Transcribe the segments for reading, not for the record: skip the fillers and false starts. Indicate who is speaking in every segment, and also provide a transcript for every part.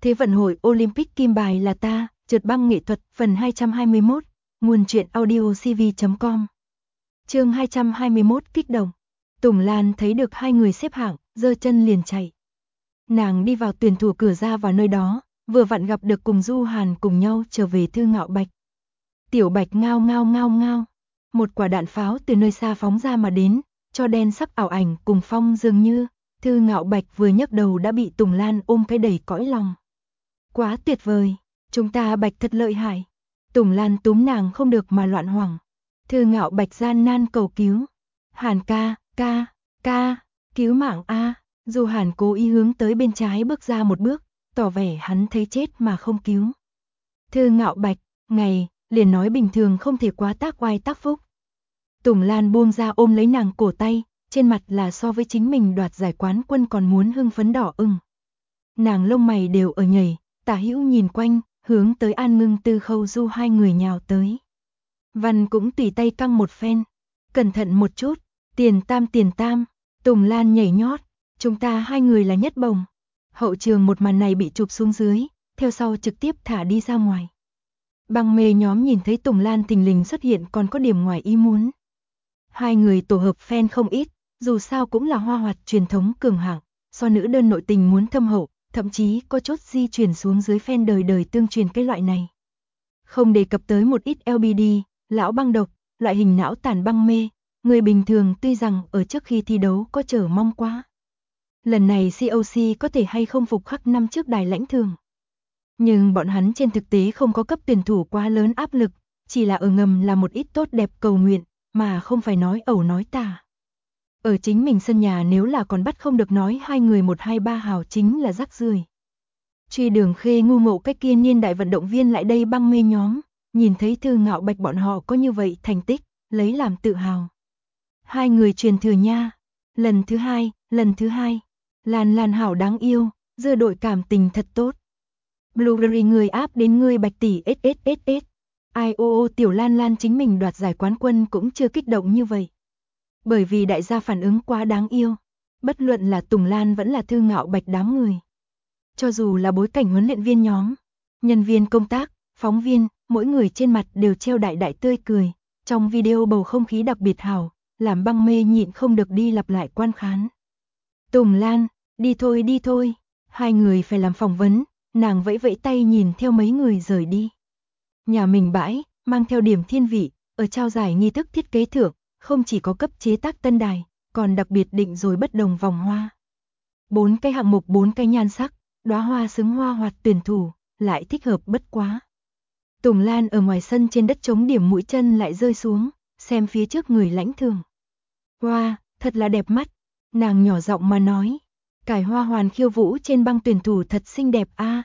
Speaker 1: Thế vận hội Olympic kim bài là ta, trượt băng nghệ thuật, phần 221, nguồn truyện audio cv.com. Chương 221 kích động. Tùng Lan thấy được hai người xếp hạng, giơ chân liền chạy. Nàng đi vào tuyển thủ cửa ra vào nơi đó, vừa vặn gặp được cùng Du Hàn cùng nhau trở về Thư Ngạo Bạch. Tiểu Bạch ngao ngao ngao ngao. Một quả đạn pháo từ nơi xa phóng ra mà đến, cho đen sắc ảo ảnh cùng phong dường như. Thư Ngạo Bạch vừa nhấc đầu đã bị Tùng Lan ôm cái đầy cõi lòng. Quá tuyệt vời, chúng ta Bạch thật lợi hại. Tùng Lan túm nàng không được mà loạn hoảng. Thư Ngạo Bạch gian nan cầu cứu. Hàn ca, cứu mạng a. Du Hàn cố ý hướng tới bên trái bước ra một bước, tỏ vẻ hắn thấy chết mà không cứu. Thư Ngạo Bạch, ngày, liền nói bình thường không thể quá tác oai tác phúc. Tùng Lan buông ra ôm lấy nàng cổ tay, trên mặt là so với chính mình đoạt giải quán quân còn muốn hưng phấn đỏ ửng. Nàng lông mày đều ở nhảy, tả hữu nhìn quanh, hướng tới An Ngưng Tư Khâu Du hai người nhào tới. Văn cũng tùy tay căng một phen. Cẩn thận một chút, tiền tam, Tùng Lan nhảy nhót, chúng ta hai người là nhất bồng. Hậu trường một màn này bị chụp xuống dưới, theo sau trực tiếp thả đi ra ngoài. Băng mê nhóm nhìn thấy Tùng Lan thình lình xuất hiện còn có điểm ngoài ý muốn. Hai người tổ hợp fan không ít, dù sao cũng là hoa hoạt truyền thống cường hạng, so nữ đơn nội tình muốn thâm hậu, thậm chí có chốt di chuyển xuống dưới fan đời đời tương truyền cái loại này. Không đề cập tới một ít LBD, lão băng độc, loại hình não tàn băng mê, người bình thường tuy rằng ở trước khi thi đấu có chờ mong quá. Lần này COC có thể hay không phục khắc năm trước đài lãnh thường. Nhưng bọn hắn trên thực tế không có cấp tuyển thủ quá lớn áp lực, chỉ là ở ngầm là một ít tốt đẹp cầu nguyện, mà không phải nói ẩu nói tả. Ở chính mình sân nhà nếu là còn bắt không được nói hai người 1-2-3 hào chính là rắc rưởi. Truy Đường Khê ngu ngộ cách kia niên đại vận động viên lại đây băng mê nhóm, nhìn thấy Thư Ngạo Bạch bọn họ có như vậy thành tích, lấy làm tự hào. Hai người truyền thừa nha, lần thứ hai, Lan hảo đáng yêu, dưa đội cảm tình thật tốt. Blueberry người áp đến người Bạch tỷ SSSS. IOO tiểu Lan chính mình đoạt giải quán quân cũng chưa kích động như vậy. Bởi vì đại gia phản ứng quá đáng yêu, bất luận là Tùng Lan vẫn là Thư Ngạo Bạch đám người. Cho dù là bối cảnh huấn luyện viên nhóm, nhân viên công tác, phóng viên, mỗi người trên mặt đều treo đại tươi cười. Trong video bầu không khí đặc biệt hảo, làm băng mê nhịn không được đi lặp lại quan khán. Tùng Lan, đi thôi, hai người phải làm phỏng vấn, nàng vẫy tay nhìn theo mấy người rời đi. Nhà mình bãi, mang theo điểm thiên vị, ở trao giải nghi thức thiết kế thưởng, không chỉ có cấp chế tác tân đài, còn đặc biệt định rồi bất đồng vòng hoa. 4 cái hạng mục 4 cái nhan sắc, đóa hoa xứng hoa hoạt tuyển thủ, lại thích hợp bất quá. Tùng Lan ở ngoài sân trên đất trống điểm mũi chân lại rơi xuống, xem phía trước người lãnh thường. Wow, thật là đẹp mắt, nàng nhỏ giọng mà nói. Cải hoa hoàn khiêu vũ trên băng tuyển thủ thật xinh đẹp a.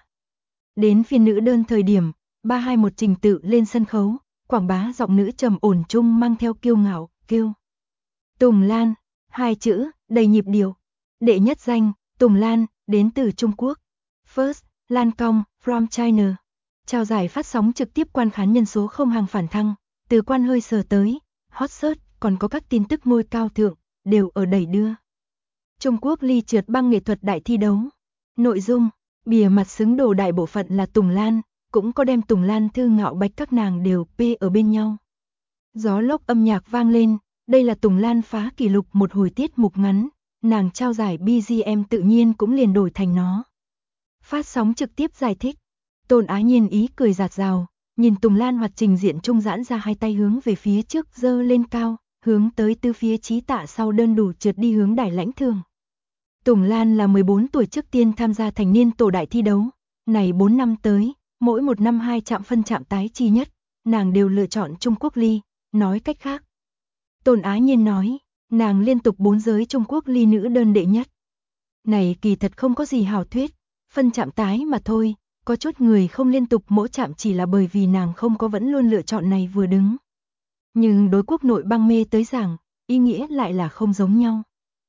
Speaker 1: Đến phiên nữ đơn thời điểm, 3-2-1 trình tự lên sân khấu, quảng bá giọng nữ trầm ổn trung mang theo kiêu ngạo, kêu. Tùng Lan, hai chữ, đầy nhịp điệu. Đệ nhất danh, Tùng Lan, đến từ Trung Quốc. First, Lan Cong, from China. Trao giải phát sóng trực tiếp quan khán nhân số không hàng phản thăng, từ quan hơi sờ tới, hot search, còn có các tin tức ngôi cao thượng, đều ở đẩy đưa. Trung Quốc ly trượt băng nghệ thuật đại thi đấu. Nội dung, bìa mặt xứng đồ đại bộ phận là Tùng Lan, cũng có đem Tùng Lan Thư Ngạo Bạch các nàng đều p ở bên nhau. Gió lốc âm nhạc vang lên, đây là Tùng Lan phá kỷ lục một hồi tiết mục ngắn, nàng trao giải BGM tự nhiên cũng liền đổi thành nó. Phát sóng trực tiếp giải thích, Tôn Á Nhiên ý cười rạt rào, nhìn Tùng Lan hoạt trình diện trung giãn ra hai tay hướng về phía trước giơ lên cao, hướng tới từ phía chí tạ sau đơn đủ trượt đi hướng đài lãnh thường. Tùng Lan là 14 tuổi trước tiên tham gia thành niên tổ đại thi đấu, này 4 năm tới, mỗi một năm 2 chạm phân chạm tái chi nhất, nàng đều lựa chọn Trung Quốc ly, nói cách khác. Tôn Á Nhiên nói, nàng liên tục 4 giới Trung Quốc ly nữ đơn đệ nhất. Này kỳ thật không có gì hảo thuyết, phân chạm tái mà thôi, có chút người không liên tục mỗi chạm chỉ là bởi vì nàng không có vẫn luôn lựa chọn này vừa đứng. Nhưng đối quốc nội băng mê tới giảng, ý nghĩa lại là không giống nhau.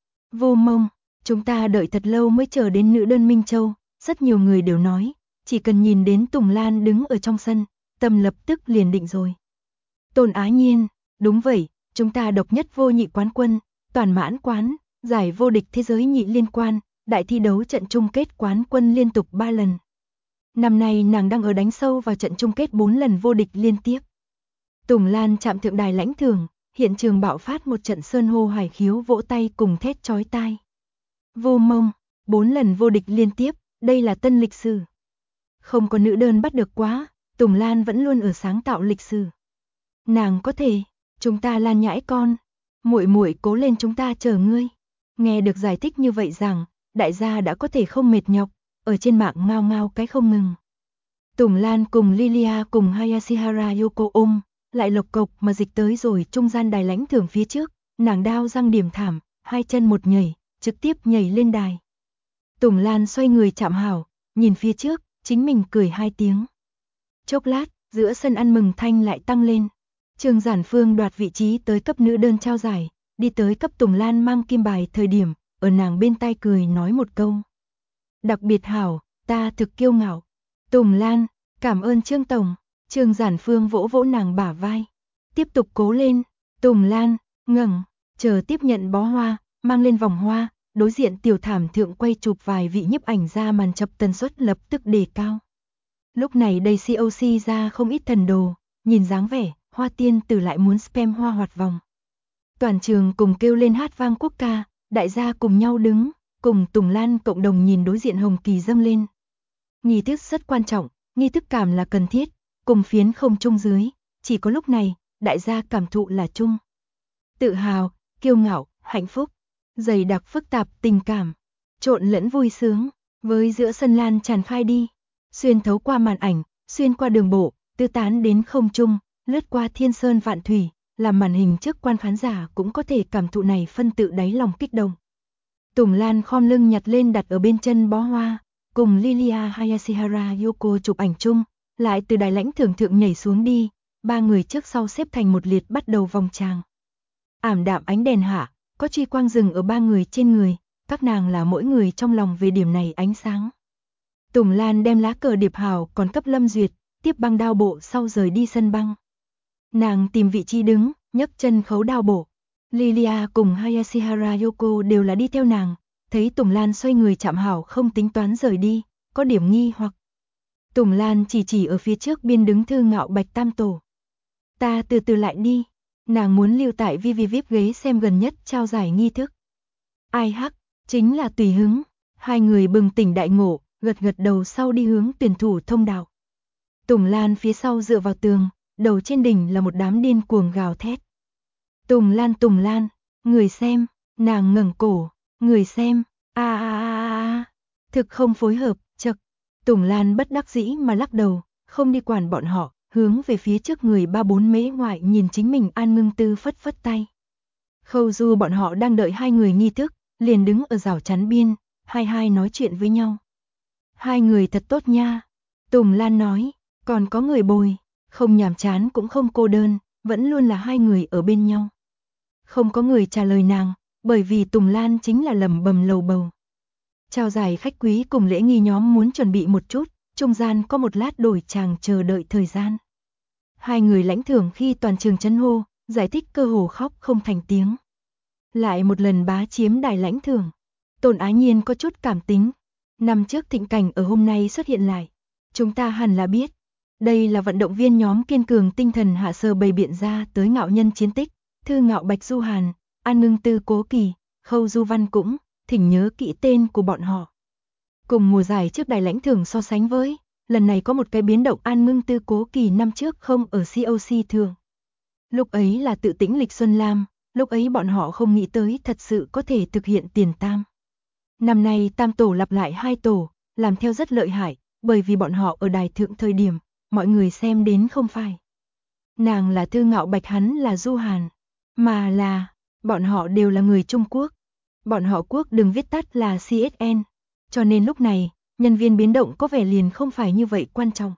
Speaker 1: Vô mông, chúng ta đợi thật lâu mới chờ đến nữ đơn Minh Châu, rất nhiều người đều nói, chỉ cần nhìn đến Tùng Lan đứng ở trong sân, tâm lập tức liền định rồi. Tôn Á Nhiên, đúng vậy, chúng ta độc nhất vô nhị quán quân, toàn mãn quán, giải vô địch thế giới nhị liên quan, đại thi đấu trận chung kết quán quân liên tục 3 lần. Năm nay nàng đang ở đánh sâu vào trận chung kết 4 lần vô địch liên tiếp. Tùng Lan chạm thượng đài lãnh thưởng, hiện trường bạo phát một trận sơn hô hải khiếu, vỗ tay cùng thét chói tai. Vô Mông, 4 lần vô địch liên tiếp, đây là tân lịch sử. Không có nữ đơn bắt được quá, Tùng Lan vẫn luôn ở sáng tạo lịch sử. Nàng có thể, chúng ta Lan nhãi con, muội muội cố lên, chúng ta chờ ngươi. Nghe được giải thích như vậy rằng, đại gia đã có thể không mệt nhọc, ở trên mạng ngao ngao cái không ngừng. Tùng Lan cùng Lilia cùng Hayashihara Yoko lại lộc cộc mà dịch tới rồi trung gian đài lãnh thưởng phía trước, nàng đao răng điểm thảm, hai chân một nhảy, trực tiếp nhảy lên đài. Tùng Lan xoay người chạm hảo, nhìn phía trước, chính mình cười hai tiếng. Chốc lát, giữa sân ăn mừng thanh lại tăng lên. Trương Giản Phương đoạt vị trí tới cấp nữ đơn trao giải, đi tới cấp Tùng Lan mang kim bài thời điểm, ở nàng bên tai cười nói một câu. Đặc biệt hảo, ta thực kiêu ngạo. Tùng Lan, cảm ơn Trương Tổng. Trương Giản Phương vỗ vỗ nàng bả vai. Tiếp tục cố lên. Tùng Lan, ngẩng, chờ tiếp nhận bó hoa, mang lên vòng hoa, đối diện tiểu thảm thượng quay chụp vài vị nhiếp ảnh ra màn chập tần suất lập tức đề cao. Lúc này đây COC ra không ít thần đồ, nhìn dáng vẻ, Hoa tiên tử lại muốn spam hoa hoạt vòng. Toàn trường cùng kêu lên hát vang quốc ca, đại gia cùng nhau đứng, cùng Tùng Lan cộng đồng nhìn đối diện hồng kỳ dâng lên. Nghi thức rất quan trọng, nghi thức cảm là cần thiết, cùng phiến không chung dưới, chỉ có lúc này, đại gia cảm thụ là chung. Tự hào, kiêu ngạo, hạnh phúc, dày đặc phức tạp tình cảm, trộn lẫn vui sướng, với giữa sân lan tràn khai đi, xuyên thấu qua màn ảnh, xuyên qua đường bộ, tư tán đến không trung, lướt qua thiên sơn vạn thủy, làm màn hình trước quan khán giả cũng có thể cảm thụ này phân tự đáy lòng kích động. Tùng Lan khom lưng nhặt lên đặt ở bên chân bó hoa, cùng Lilia Hayashihara Yoko chụp ảnh chung, lại từ đài lãnh thưởng thượng nhảy xuống đi, ba người trước sau xếp thành một liệt bắt đầu vòng tràng. Ảm đạm ánh đèn hạ, có truy quang rừng ở ba người trên người, các nàng là mỗi người trong lòng về điểm này ánh sáng. Tùng Lan đem lá cờ điệp hào còn cấp Lâm Duyệt, tiếp băng đao bộ sau rời đi sân băng. Nàng tìm vị trí đứng, nhấc chân khấu đao bộ. Lilia cùng Hayashihara Yoko đều là đi theo nàng, thấy Tùng Lan xoay người chạm hảo không tính toán rời đi, có điểm nghi hoặc. Tùng Lan chỉ ở phía trước biên đứng Thư Ngạo Bạch tam tổ. Ta từ từ lại đi, nàng muốn lưu tại VIP ghế xem gần nhất trao giải nghi thức. Ai hắc, chính là tùy hứng, hai người bừng tỉnh đại ngộ, gật gật đầu sau đi hướng tuyển thủ thông đạo. Tùng Lan phía sau dựa vào tường, đầu trên đỉnh là một đám điên cuồng gào thét. Tùng Lan, người xem, nàng ngẩng cổ, người xem, thực không phối hợp, chậc. Tùng Lan bất đắc dĩ mà lắc đầu, không đi quản bọn họ, hướng về phía trước người 3-4 mễ ngoại nhìn chính mình An Ngưng Tư phất phất tay. Khâu Du bọn họ đang đợi hai người nghi thức, liền đứng ở rào chắn biên, hai nói chuyện với nhau. Hai người thật tốt nha, Tùng Lan nói, còn có người bồi, không nhàm chán cũng không cô đơn, vẫn luôn là hai người ở bên nhau. Không có người trả lời nàng, bởi vì Tùng Lan chính là lẩm bẩm lầu bầu. Trao giải khách quý cùng lễ nghi nhóm muốn chuẩn bị một chút, trung gian có một lát đổi chàng chờ đợi thời gian. Hai người lãnh thưởng khi toàn trường chấn hô, giải thích cơ hồ khóc không thành tiếng. Lại một lần bá chiếm đài lãnh thưởng. Tôn Ái Nhiên có chút cảm tính. Năm trước thịnh cảnh ở hôm nay xuất hiện lại. Chúng ta hẳn là biết. Đây là vận động viên nhóm kiên cường tinh thần hạ sơ bày biện ra tới ngạo nhân chiến tích. Thư Ngạo Bạch Du Hàn, An Ngưng Tư Cố Kỳ, Khâu Du Văn cũng, thỉnh nhớ kỹ tên của bọn họ. Cùng mùa giải trước đài lãnh thưởng so sánh với, lần này có một cái biến động. An Ngưng Tư Cố Kỳ năm trước không ở COC thường. Lúc ấy là tự tĩnh Lịch Xuân Lam, lúc ấy bọn họ không nghĩ tới thật sự có thể thực hiện tiền tam. Năm nay tam tổ lặp lại hai tổ, làm theo rất lợi hại, bởi vì bọn họ ở đài thượng thời điểm, mọi người xem đến không phải. Nàng là Thư Ngạo Bạch, hắn là Du Hàn, mà là, bọn họ đều là người Trung Quốc. Bọn họ quốc đừng viết tắt là CSN, cho nên lúc này, nhân viên biến động có vẻ liền không phải như vậy quan trọng.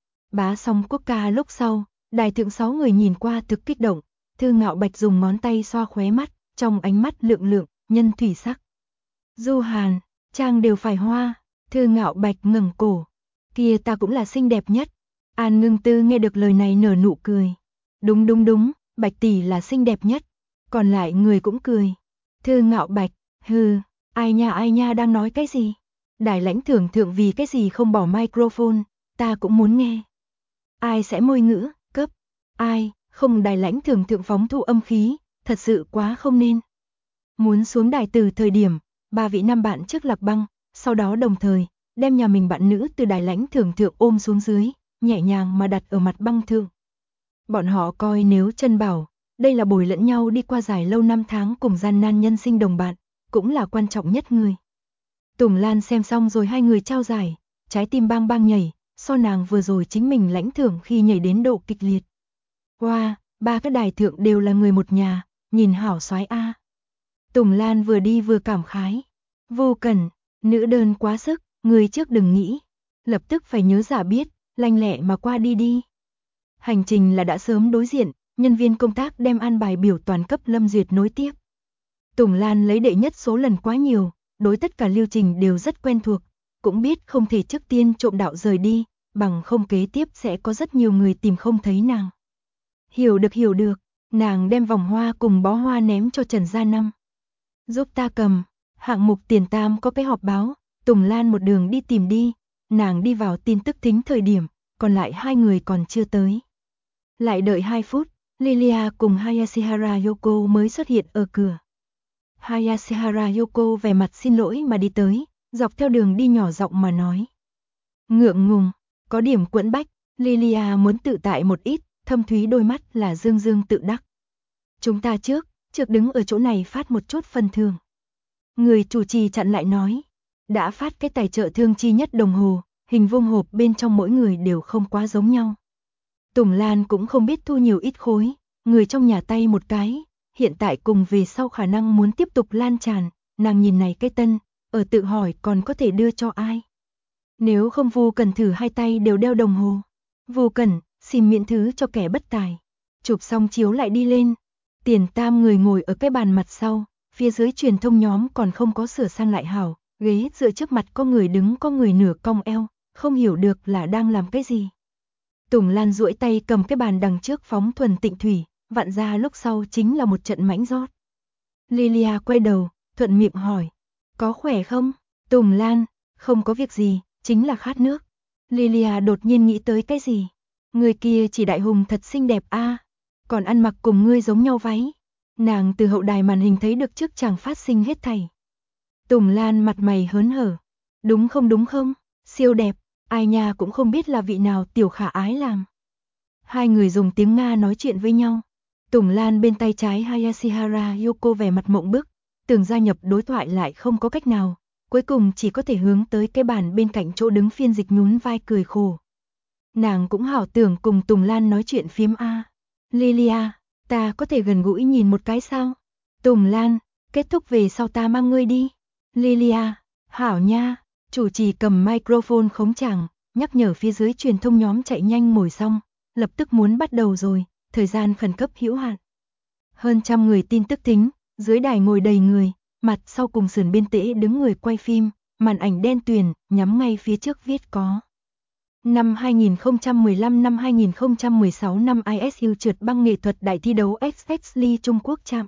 Speaker 1: Bá xong quốc ca lúc sau, đài thượng 6 người nhìn qua thực kích động, Thư Ngạo Bạch dùng ngón tay xoa khóe mắt, trong ánh mắt lượng nhân thủy sắc. Du Hàn, trang đều phải hoa, Thư Ngạo Bạch ngẩng cổ, kia ta cũng là xinh đẹp nhất. An Ngưng Tư nghe được lời này nở nụ cười. Đúng, Bạch tỷ là xinh đẹp nhất. Còn lại người cũng cười. Thư Ngạo Bạch, hừ, ai nha đang nói cái gì? Đài lãnh thưởng thượng vì cái gì không bỏ microphone, ta cũng muốn nghe. Ai sẽ môi ngữ, cấp, ai, không đài lãnh thưởng thượng phóng thu âm khí, thật sự quá không nên. Muốn xuống đài từ thời điểm, ba vị nam bạn trước Lạc Băng, sau đó đồng thời, đem nhà mình bạn nữ từ đài lãnh thưởng thượng ôm xuống dưới, nhẹ nhàng mà đặt ở mặt băng thượng. Bọn họ coi nếu Trân Bảo, đây là bồi lẫn nhau đi qua dài lâu năm tháng cùng gian nan nhân sinh đồng bạn, cũng là quan trọng nhất người. Tùng Lan xem xong rồi hai người trao giải, trái tim bang bang nhảy, so nàng vừa rồi chính mình lãnh thưởng khi nhảy đến độ kịch liệt. Wow, ba cái đài thượng đều là người một nhà, nhìn hảo soái a. Tùng Lan vừa đi vừa cảm khái. Vô Cẩn, nữ đơn quá sức, người trước đừng nghĩ. Lập tức phải nhớ giả biết, lanh lẹ mà qua đi đi. Hành trình là đã sớm đối diện, nhân viên công tác đem an bài biểu toàn cấp Lâm Duyệt nối tiếp. Tùng Lan lấy đệ nhất số lần quá nhiều, đối tất cả lưu trình đều rất quen thuộc, cũng biết không thể trước tiên trộm đạo rời đi, bằng không kế tiếp sẽ có rất nhiều người tìm không thấy nàng. Hiểu được, nàng đem vòng hoa cùng bó hoa ném cho Trần Gia Năm. Giúp ta cầm, hạng mục tiền tam có cái họp báo, Tùng Lan một đường đi tìm đi, nàng đi vào tin tức thính thời điểm, còn lại hai người còn chưa tới. Lại đợi 2 phút, Lilia cùng Hayashihara Yoko mới xuất hiện ở cửa. Hayashihara Yoko vẻ mặt xin lỗi mà đi tới, dọc theo đường đi nhỏ giọng mà nói. Ngượng ngùng, có điểm quẫn bách, Lilia muốn tự tại một ít, thâm thúy đôi mắt là dương dương tự đắc. Chúng ta trước đứng ở chỗ này phát một chút phần thưởng. Người chủ trì chặn lại nói, đã phát cái tài trợ thương chi nhất đồng hồ, hình vuông hộp bên trong mỗi người đều không quá giống nhau. Tùng Lan cũng không biết thu nhiều ít khối, người trong nhà tay một cái, hiện tại cùng về sau khả năng muốn tiếp tục lan tràn, nàng nhìn này cái tân, ở tự hỏi còn có thể đưa cho ai. Nếu không Vu Cần thử hai tay đều đeo đồng hồ. Vu Cần, xin miễn thứ cho kẻ bất tài. Chụp xong chiếu lại đi lên. Tiền tam người ngồi ở cái bàn mặt sau, phía dưới truyền thông nhóm còn không có sửa sang lại hảo, ghế dựa trước mặt có người đứng có người nửa cong eo, không hiểu được là đang làm cái gì. Tùng Lan duỗi tay cầm cái bàn đằng trước phóng thuần tịnh thủy, vặn ra lúc sau chính là một trận mãnh rót. Lilia quay đầu, thuận miệng hỏi, có khỏe không? Tùng Lan, không có việc gì, chính là khát nước. Lilia đột nhiên nghĩ tới cái gì? Người kia chỉ đại hùng thật xinh đẹp a, còn ăn mặc cùng ngươi giống nhau váy. Nàng từ hậu đài màn hình thấy được trước chàng phát sinh hết thảy. Tùng Lan mặt mày hớn hở. Đúng không, siêu đẹp, ai nha cũng không biết là vị nào tiểu khả ái làm. Hai người dùng tiếng Nga nói chuyện với nhau. Tùng Lan bên tay trái Hayashihara Yoko vẻ mặt mộng bức, tưởng gia nhập đối thoại lại không có cách nào, cuối cùng chỉ có thể hướng tới cái bàn bên cạnh chỗ đứng phiên dịch nhún vai cười khổ. Nàng cũng hảo tưởng cùng Tùng Lan nói chuyện phiếm a. Lilia, ta có thể gần gũi nhìn một cái sao? Tùng Lan, kết thúc về sau ta mang ngươi đi. Lilia, hảo nha, chủ trì cầm microphone khống chàng, nhắc nhở phía dưới truyền thông nhóm chạy nhanh ngồi xong, lập tức muốn bắt đầu rồi, thời gian khẩn cấp hữu hạn. Hơn 100 người tin tức thính, dưới đài ngồi đầy người, mặt sau cùng sườn biên tễ đứng người quay phim, màn ảnh đen tuyền, nhắm ngay phía trước viết có. Năm 2015 năm 2016 năm ISU trượt băng nghệ thuật đại thi đấu XX Lee Trung Quốc chạm.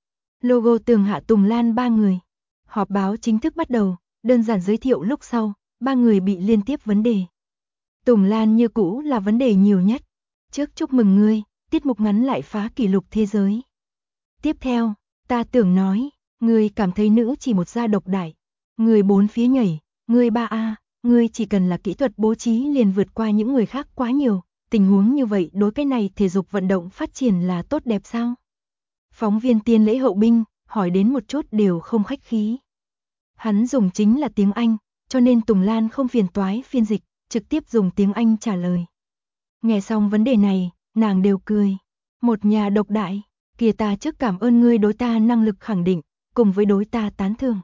Speaker 1: Logo tường hạ Tùng Lan ba người. Họp báo chính thức bắt đầu, đơn giản giới thiệu lúc sau, ba người bị liên tiếp vấn đề. Tùng Lan như cũ là vấn đề nhiều nhất. Trước chúc mừng ngươi, tiết mục ngắn lại phá kỷ lục thế giới. Tiếp theo, ta tưởng nói, ngươi cảm thấy nữ chỉ một gia độc đại. Ngươi bốn phía nhảy, ngươi 3A, ngươi chỉ cần là kỹ thuật bố trí liền vượt qua những người khác quá nhiều. Tình huống như vậy đối cái này thể dục vận động phát triển là tốt đẹp sao? Phóng viên Tiên Lễ Hậu Binh, hỏi đến một chút đều không khách khí. Hắn dùng chính là tiếng Anh, cho nên Tùng Lan không phiền toái phiên dịch, trực tiếp dùng tiếng Anh trả lời. Nghe xong vấn đề này, nàng đều cười. Một nhà độc đại, kìa ta trước cảm ơn ngươi đối ta năng lực khẳng định, cùng với đối ta tán thưởng.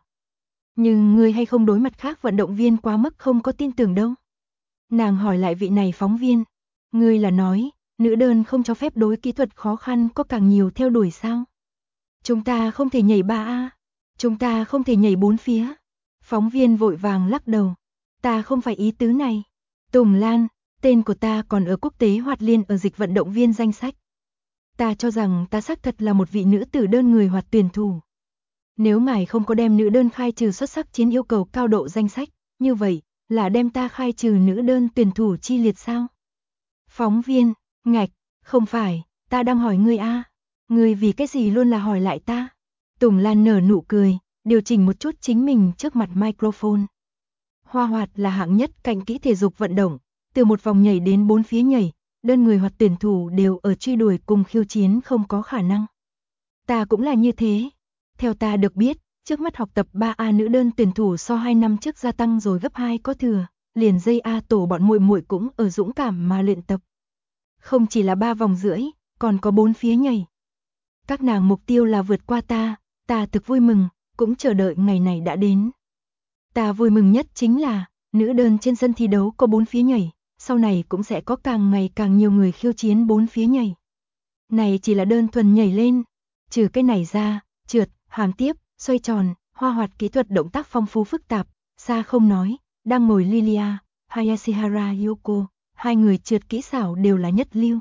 Speaker 1: Nhưng ngươi hay không đối mặt khác vận động viên quá mức không có tin tưởng đâu. Nàng hỏi lại vị này phóng viên, ngươi là nói, nữ đơn không cho phép đối kỹ thuật khó khăn có càng nhiều theo đuổi sao? Chúng ta không thể nhảy 3A, chúng ta không thể nhảy 4 phía. Phóng viên vội vàng lắc đầu, ta không phải ý tứ này. Tùng Lan, tên của ta còn ở quốc tế hoạt liên ở dịch vận động viên danh sách. Ta cho rằng ta xác thật là một vị nữ tử đơn người hoạt tuyển thủ. Nếu ngài không có đem nữ đơn khai trừ xuất sắc chiến yêu cầu cao độ danh sách, như vậy, là đem ta khai trừ nữ đơn tuyển thủ chi liệt sao? Phóng viên, ngạch, không phải, ta đang hỏi ngươi a. Ngươi vì cái gì luôn là hỏi lại ta? Tùng Lan nở nụ cười, điều chỉnh một chút chính mình trước mặt microphone. Hoa Hoạt là hạng nhất cạnh kỹ thể dục vận động, từ một vòng nhảy đến 4 phía nhảy, đơn người hoặc tuyển thủ đều ở truy đuổi cùng khiêu chiến không có khả năng. Ta cũng là như thế. Theo ta được biết, trước mắt học tập 3A nữ đơn tuyển thủ so 2 năm trước gia tăng rồi gấp 2 có thừa, liền dây A tổ bọn muội muội cũng ở dũng cảm mà luyện tập. Không chỉ là 3 vòng rưỡi, còn có 4 phía nhảy. Các nàng mục tiêu là vượt qua ta thực vui mừng, cũng chờ đợi ngày này đã đến. Ta vui mừng nhất chính là, nữ đơn trên sân thi đấu có 4 phía nhảy, sau này cũng sẽ có càng ngày càng nhiều người khiêu chiến 4 phía nhảy. Này chỉ là đơn thuần nhảy lên, trừ cái này ra, trượt, hàm tiếp, xoay tròn, Hoa Hoạt kỹ thuật động tác phong phú phức tạp, xa không nói, đang ngồi Lilia, Hayashihara Yoko, hai người trượt kỹ xảo đều là nhất lưu.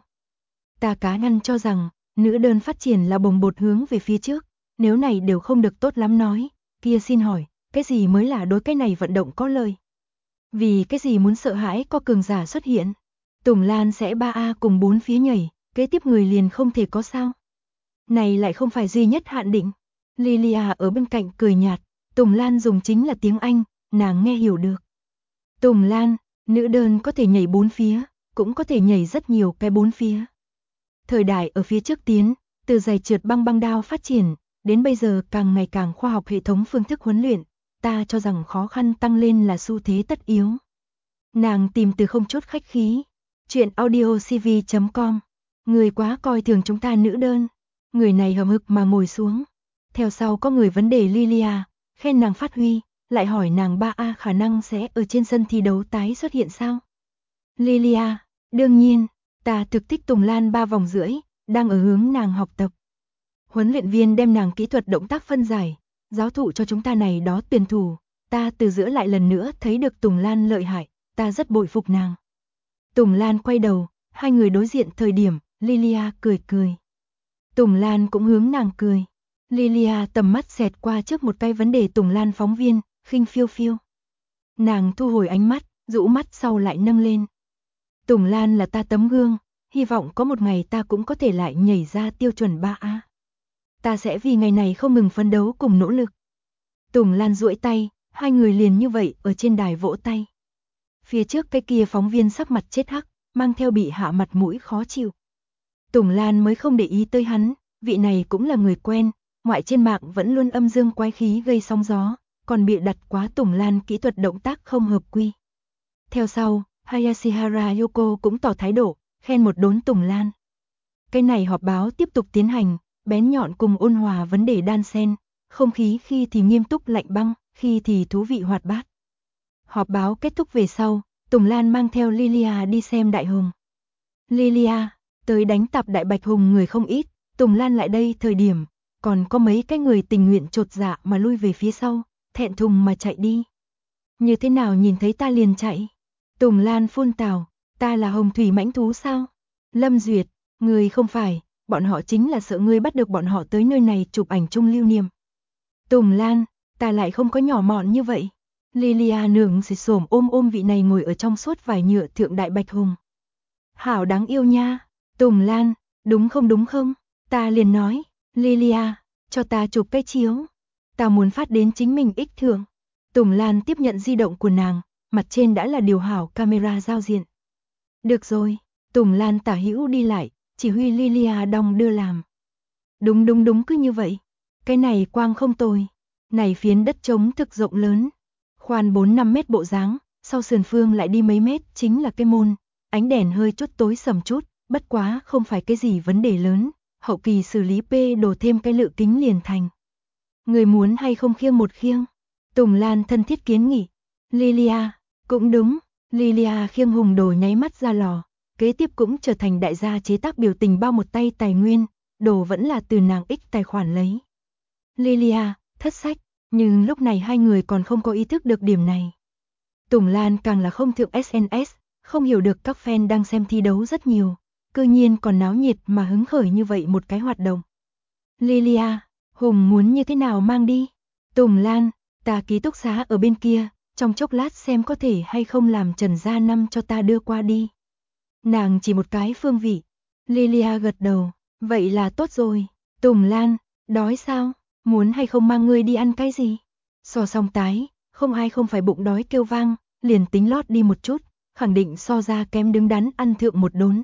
Speaker 1: Ta cá nhân cho rằng, nữ đơn phát triển là bồng bột hướng về phía trước, nếu này đều không được tốt lắm nói, kia xin hỏi, cái gì mới là đối cái này vận động có lợi? Vì cái gì muốn sợ hãi có cường giả xuất hiện? Tùng Lan sẽ 3A cùng 4 phía nhảy, kế tiếp người liền không thể có sao? Này lại không phải duy nhất hạn định. Lilia ở bên cạnh cười nhạt, Tùng Lan dùng chính là tiếng Anh, nàng nghe hiểu được. Tùng Lan, nữ đơn có thể nhảy 4 phía, cũng có thể nhảy rất nhiều cái 4 phía. Thời đại ở phía trước tiến, từ giày trượt băng băng đao phát triển, đến bây giờ càng ngày càng khoa học hệ thống phương thức huấn luyện, ta cho rằng khó khăn tăng lên là xu thế tất yếu. Nàng tìm từ không chút khách khí. Chuyện audiocv.com. Người quá coi thường chúng ta nữ đơn. Người này hầm hực mà ngồi xuống. Theo sau có người vấn đề Lilia, khen nàng phát huy, lại hỏi nàng 3A khả năng sẽ ở trên sân thi đấu tái xuất hiện sao? Lilia, đương nhiên, ta thực thích Tùng Lan 3 vòng rưỡi, đang ở hướng nàng học tập. Huấn luyện viên đem nàng kỹ thuật động tác phân giải, giáo thụ cho chúng ta này đó tuyển thủ, ta từ giữa lại lần nữa thấy được Tùng Lan lợi hại, ta rất bội phục nàng. Tùng Lan quay đầu, hai người đối diện thời điểm, Lilia cười cười. Tùng Lan cũng hướng nàng cười. Lilia tầm mắt xẹt qua trước một cái vấn đề Tùng Lan phóng viên, khinh phiêu phiêu. Nàng thu hồi ánh mắt, rũ mắt sau lại nâng lên. Tùng Lan là ta tấm gương, hy vọng có một ngày ta cũng có thể lại nhảy ra tiêu chuẩn 3A. Ta sẽ vì ngày này không ngừng phấn đấu cùng nỗ lực. Tùng Lan duỗi tay, hai người liền như vậy ở trên đài vỗ tay. Phía trước cái kia phóng viên sắc mặt chết hắc, mang theo bị hạ mặt mũi khó chịu. Tùng Lan mới không để ý tới hắn, vị này cũng là người quen, ngoại trên mạng vẫn luôn âm dương quái khí gây sóng gió, còn bịa đặt quá Tùng Lan kỹ thuật động tác không hợp quy. Theo sau, Hayashihara Yoko cũng tỏ thái độ, khen một đốn Tùng Lan. Cái này họp báo tiếp tục tiến hành, bén nhọn cùng ôn hòa vấn đề đan xen, không khí khi thì nghiêm túc lạnh băng, khi thì thú vị hoạt bát. Họp báo kết thúc về sau, Tùng Lan mang theo Lilia đi xem Đại Hùng. Lilia, tới đánh tạp Đại Bạch Hùng người không ít, Tùng Lan lại đây thời điểm, còn có mấy cái người tình nguyện chột dạ mà lui về phía sau, thẹn thùng mà chạy đi. Như thế nào nhìn thấy ta liền chạy? Tùng Lan phun tào, ta là hồng thủy mãnh thú sao? Lâm Duyệt, người không phải, bọn họ chính là sợ ngươi bắt được bọn họ tới nơi này chụp ảnh chung lưu niệm. Tùng Lan, ta lại không có nhỏ mọn như vậy. Lilia nương xì xổm ôm vị này ngồi ở trong suốt vải nhựa thượng Đại Bạch Hùng. Hảo đáng yêu nha. Tùng Lan, đúng không? Ta liền nói, Lilia, cho ta chụp cái chiếu. Ta muốn phát đến chính mình ích thưởng. Tùng Lan tiếp nhận di động của nàng, mặt trên đã là điều hảo camera giao diện. Được rồi, Tùng Lan tả hữu đi lại, chỉ huy Lilia đong đưa làm. Đúng cứ như vậy. Cái này quang không tồi. Này phiến đất trống thực rộng lớn. Khoan 4-5 mét bộ dáng, sau sườn phương lại đi mấy mét chính là cái môn. Ánh đèn hơi chút tối sầm chút, bất quá không phải cái gì vấn đề lớn. Hậu kỳ xử lý P đổ thêm cái lự kính liền thành. Người muốn hay không khiêng một khiêng? Tùng Lan thân thiết kiến nghị. Lilia, cũng đúng. Lilia khiêng hùng đồ nháy mắt ra lò. Kế tiếp cũng trở thành đại gia chế tác biểu tình bao một tay tài nguyên. Đồ vẫn là từ nàng ích tài khoản lấy. Lilia, thất sách. Nhưng lúc này hai người còn không có ý thức được điểm này. Tùng Lan càng là không thượng SNS, không hiểu được các fan đang xem thi đấu rất nhiều, cư nhiên còn náo nhiệt mà hứng khởi như vậy một cái hoạt động. Lilia, Hùng muốn như thế nào mang đi? Tùng Lan, ta ký túc xá ở bên kia, trong chốc lát xem có thể hay không làm Trần Gia Năm cho ta đưa qua đi. Nàng chỉ một cái phương vị. Lilia gật đầu, vậy là tốt rồi. Tùng Lan, đói sao? Muốn hay không mang ngươi đi ăn cái gì? So song tái, không ai không phải bụng đói kêu vang, liền tính lót đi một chút, khẳng định so ra kém đứng đắn ăn thượng một đốn.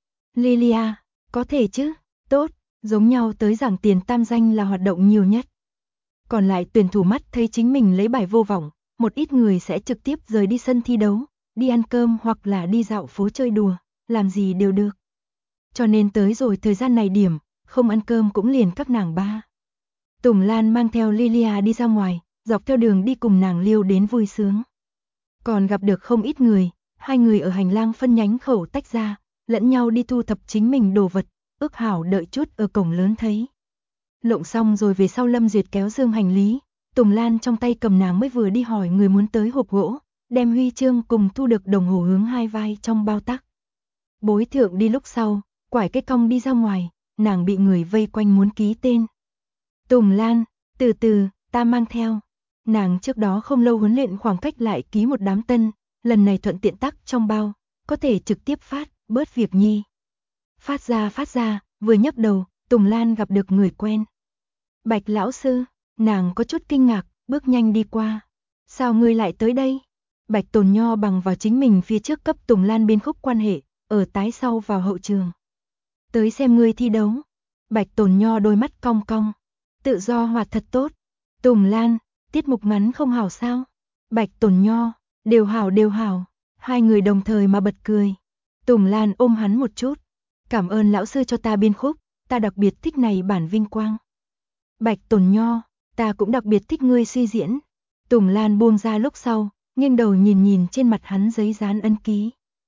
Speaker 1: Lilia, có thể chứ? Tốt, giống nhau tới giảng tiền tam danh là hoạt động nhiều nhất. Còn lại tuyển thủ mắt thấy chính mình lấy bài vô vọng, một ít người sẽ trực tiếp rời đi sân thi đấu, đi ăn cơm hoặc là đi dạo phố chơi đùa, làm gì đều được. Cho nên tới rồi thời gian này điểm, không ăn cơm cũng liền các nàng ba. Tùng Lan mang theo Lilia đi ra ngoài, dọc theo đường đi cùng nàng liêu đến vui sướng. Còn gặp được không ít người, hai người ở hành lang phân nhánh khẩu tách ra, lẫn nhau đi thu thập chính mình đồ vật, ước hảo đợi chút ở cổng lớn thấy. Lộng xong rồi về sau Lâm Duyệt kéo dương hành lý, Tùng Lan trong tay cầm nàng mới vừa đi hỏi người muốn tới hộp gỗ, đem huy chương cùng thu được đồng hồ hướng hai vai trong bao tắc. Bối thượng đi lúc sau, quải cái cong đi ra ngoài, nàng bị người vây quanh muốn ký tên. Tùng Lan, từ từ, ta mang theo. Nàng trước đó không lâu huấn luyện khoảng cách lại ký một đám tân, lần này thuận tiện tắc trong bao, có thể trực tiếp phát, bớt việc nhi. Phát ra, vừa nhấc đầu, Tùng Lan gặp được người quen. Bạch lão sư, nàng có chút kinh ngạc, bước nhanh đi qua. Sao ngươi lại tới đây? Bạch Tồn Nho bằng vào chính mình phía trước cấp Tùng Lan biên khúc quan hệ, ở tái sau vào hậu trường. Tới xem ngươi thi đấu. Bạch Tồn Nho đôi mắt cong cong. Tự do hoạt thật tốt. Tùng Lan, tiết mục ngắn không hảo sao? Bạch Tồn Nho, đều hảo. Hai người đồng thời mà bật cười. Tùng Lan ôm hắn một chút. Cảm ơn lão sư cho ta biên khúc, ta đặc biệt thích này bản vinh quang. Bạch Tồn Nho, ta cũng đặc biệt thích ngươi suy diễn. Tùng Lan buông ra lúc sau, nghiêng đầu nhìn trên mặt hắn giấy dán ấn ký.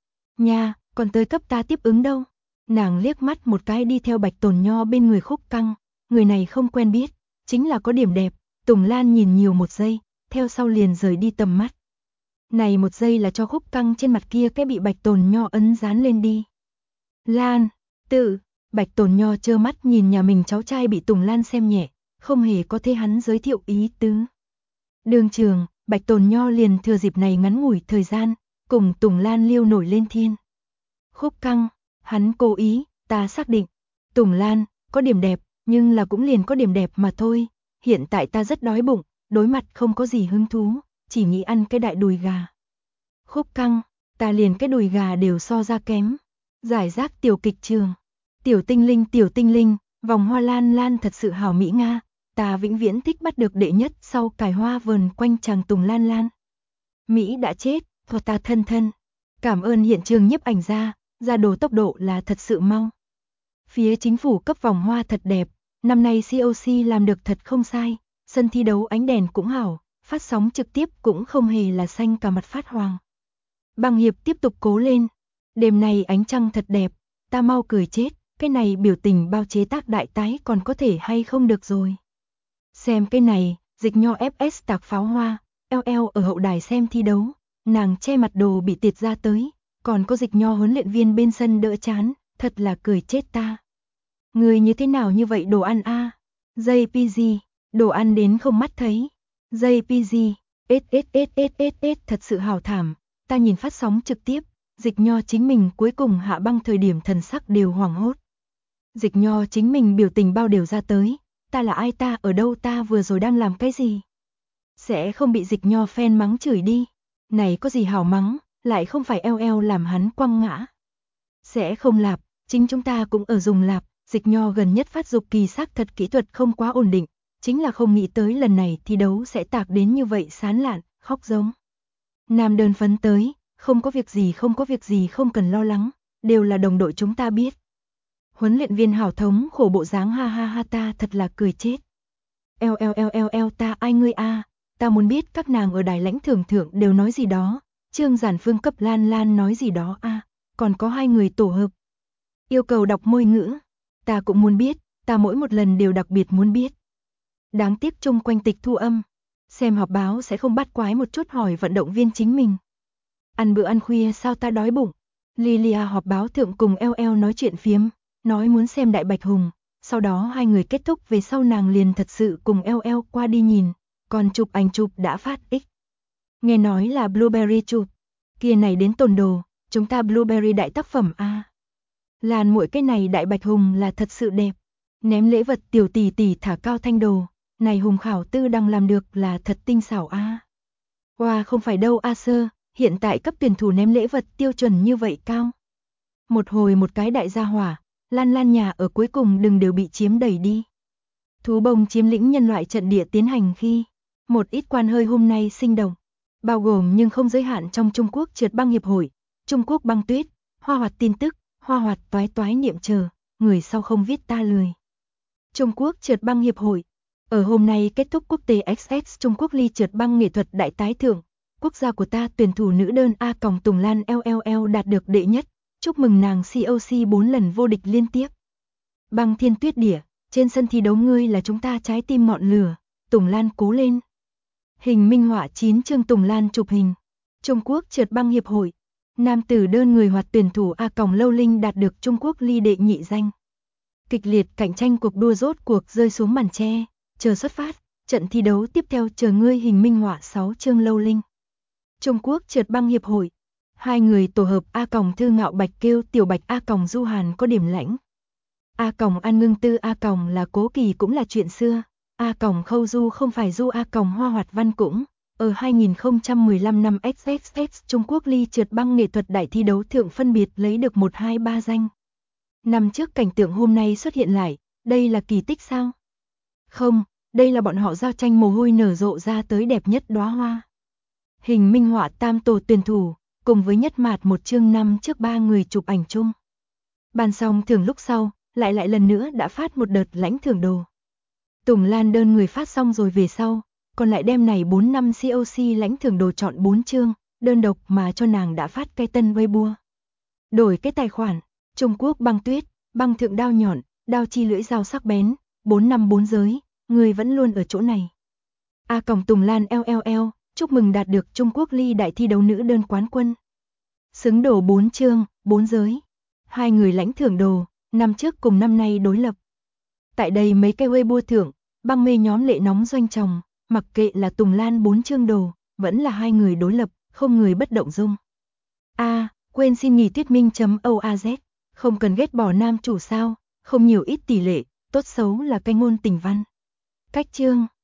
Speaker 1: Nha, còn tới cấp ta tiếp ứng đâu? Nàng liếc mắt một cái đi theo Bạch Tồn Nho bên người Khúc Căng, người này không quen biết, chính là có điểm đẹp. Tùng Lan nhìn nhiều một giây, theo sau liền rời đi tầm mắt. Này một giây là cho Khúc Căng trên mặt kia cái bị Bạch Tồn Nho ấn dán lên đi. Lan, Bạch Tồn Nho trơ mắt nhìn nhà mình cháu trai bị Tùng Lan xem nhẹ, không hề có thế hắn giới thiệu ý tứ. Đường trường, Bạch Tồn Nho liền thừa dịp này ngắn ngủi thời gian, cùng Tùng Lan liêu nổi lên thiên. Khúc Căng, hắn cố ý, ta xác định. Tùng Lan, có điểm đẹp, nhưng là cũng liền có điểm đẹp mà thôi. Hiện tại ta rất đói bụng, đối mặt không có gì hứng thú, chỉ nghĩ ăn cái đại đùi gà. Khúc Căng, ta liền cái đùi gà đều so ra kém. Giải rác tiểu kịch trường. Tiểu tinh linh, vòng hoa lan thật sự hảo mỹ Nga. Ta vĩnh viễn thích bắt được đệ nhất sau cài hoa vờn quanh chàng Tùng Lan. Mỹ đã chết, thọ ta thân. Cảm ơn hiện trường nhiếp ảnh ra đồ tốc độ là thật sự mau. Phía chính phủ cấp vòng hoa thật đẹp, năm nay COC làm được thật không sai, sân thi đấu ánh đèn cũng hảo, phát sóng trực tiếp cũng không hề là xanh cả mặt phát hoàng. Băng Hiệp tiếp tục cố lên, đêm nay ánh trăng thật đẹp, ta mau cười chết, cái này biểu tình bao chế tác đại tái còn có thể hay không được rồi. Xem cái này, Dịch Nho FS tạc pháo hoa, LL ở hậu đài xem thi đấu, nàng che mặt đồ bị tiệt ra tới, còn có Dịch Nho huấn luyện viên bên sân đỡ chán, thật là cười chết ta. Người như thế nào như vậy đồ ăn a? JPG, đồ ăn đến không mắt thấy. JPG, thật sự hào thảm, ta nhìn phát sóng trực tiếp, Dịch Nho chính mình cuối cùng hạ băng thời điểm thần sắc đều hoảng hốt. Dịch Nho chính mình biểu tình bao đều ra tới, ta là ai, ta ở đâu, ta vừa rồi đang làm cái gì? Sẽ không bị Dịch Nho fan mắng chửi đi. Này có gì hảo mắng, lại không phải LL làm hắn quăng ngã. Sẽ không lạp, chính chúng ta cũng ở dùng lạp, Dịch Nho gần nhất phát dục kỳ xác thật kỹ thuật không quá ổn định, chính là không nghĩ tới lần này thi đấu sẽ tạc đến như vậy sán lạn, khóc giống. Nam đơn phấn tới, không có việc gì không cần lo lắng, đều là đồng đội chúng ta biết. Huấn luyện viên hảo thống khổ bộ dáng ha ta thật là cười chết. Ta ai ngươi a, ta muốn biết các nàng ở đài lãnh thưởng đều nói gì đó, Trương Giản Phương cấp Lan nói gì đó a, còn có hai người tổ hợp. Yêu cầu đọc môi ngữ, ta cũng muốn biết, ta mỗi một lần đều đặc biệt muốn biết. Đáng tiếc chung quanh tịch thu âm, xem họp báo sẽ không bắt quái một chút hỏi vận động viên chính mình. Ăn bữa ăn khuya sao ta đói bụng. Lilia họp báo thượng cùng LL nói chuyện phiếm, nói muốn xem Đại Bạch Hùng, sau đó hai người kết thúc về sau nàng liền thật sự cùng LL qua đi nhìn, còn chụp ảnh chụp đã phát X. Nghe nói là Blueberry chụp. Kia này đến tồn đồ, chúng ta Blueberry đại tác phẩm a. Làn muội cái này đại bạch hùng là thật sự đẹp. Ném lễ vật tiểu tỷ tỷ thả cao thanh đồ, này hùng khảo tư đang làm được là thật tinh xảo a. Wow, không phải đâu a sơ, hiện tại cấp tuyển thủ ném lễ vật tiêu chuẩn như vậy cao. Một hồi một cái đại gia hỏa, lan nhà ở cuối cùng đừng đều bị chiếm đầy đi. Thú bông chiếm lĩnh nhân loại trận địa tiến hành khi một ít quan hơi hôm nay sinh động, bao gồm nhưng không giới hạn trong Trung Quốc trượt băng hiệp hội, Trung Quốc băng tuyết, hoa hoạt tin tức, hoa hoạt toái toái niệm chờ, người sau không viết ta lười. Trung Quốc trượt băng hiệp hội. Ở hôm nay kết thúc quốc tế XX Trung Quốc ly trượt băng nghệ thuật đại tái thưởng, quốc gia của ta tuyển thủ nữ đơn A Còng Tùng Lan LLL đạt được đệ nhất, chúc mừng nàng COC 4 lần vô địch liên tiếp. Băng thiên tuyết đỉa, trên sân thi đấu ngươi là chúng ta trái tim ngọn lửa, Tùng Lan cố lên. Hình minh họa 9 chương Tùng Lan chụp hình. Trung Quốc trượt băng hiệp hội, nam tử đơn người hoạt tuyển thủ A Còng Lâu Linh đạt được Trung Quốc ly đệ nhị danh. Kịch liệt cạnh tranh cuộc đua rốt cuộc rơi xuống màn che, chờ xuất phát, trận thi đấu tiếp theo chờ ngươi hình minh họa 6 chương Lâu Linh. Trung Quốc trượt băng hiệp hội, hai người tổ hợp A Còng Thư Ngạo Bạch kêu tiểu Bạch A Còng Du Hàn có điểm lãnh. A Còng An Ngưng Tư A Còng là cố kỳ cũng là chuyện xưa, A Còng Khâu Du không phải Du A Còng Hoa Hoạt Văn cũng. Ở 2015 năm XXX Trung Quốc ly trượt băng nghệ thuật đại thi đấu thượng phân biệt lấy được 1, 2, 3 danh. Năm trước cảnh tượng hôm nay xuất hiện lại, đây là kỳ tích sao? Không, đây là bọn họ giao tranh mồ hôi nở rộ ra tới đẹp nhất đóa hoa. Hình minh họa tam tổ tuyển thủ, cùng với nhất mạt một chương năm trước 3 người chụp ảnh chung. Bàn xong thưởng lúc sau, lại lần nữa đã phát một đợt lãnh thưởng đồ. Tùng Lan đơn người phát xong rồi về sau, còn lại đem này 4 năm COC lãnh thưởng đồ chọn 4 chương, đơn độc mà cho nàng đã phát cái tân Weibo. Đổi cái tài khoản, Trung Quốc băng tuyết, băng thượng đao nhọn, đao chi lưỡi dao sắc bén, 4 năm 4 giới, người vẫn luôn ở chỗ này. A Còng Tùng Lan LLL, chúc mừng đạt được Trung Quốc ly đại thi đấu nữ đơn quán quân. Xứng đồ 4 chương, 4 giới. Hai người lãnh thưởng đồ, năm trước cùng năm nay đối lập. Tại đây mấy cái Weibo thưởng, băng mê nhóm lệ nóng doanh tròng, mặc kệ là Tùng Lan 4 chương đồ, vẫn là hai người đối lập, không người bất động dung. Quên xin nghỉ thuyết minh.oaz, không cần ghét bỏ nam chủ sao, không nhiều ít tỷ lệ, tốt xấu là cái ngôn tình văn. Cách chương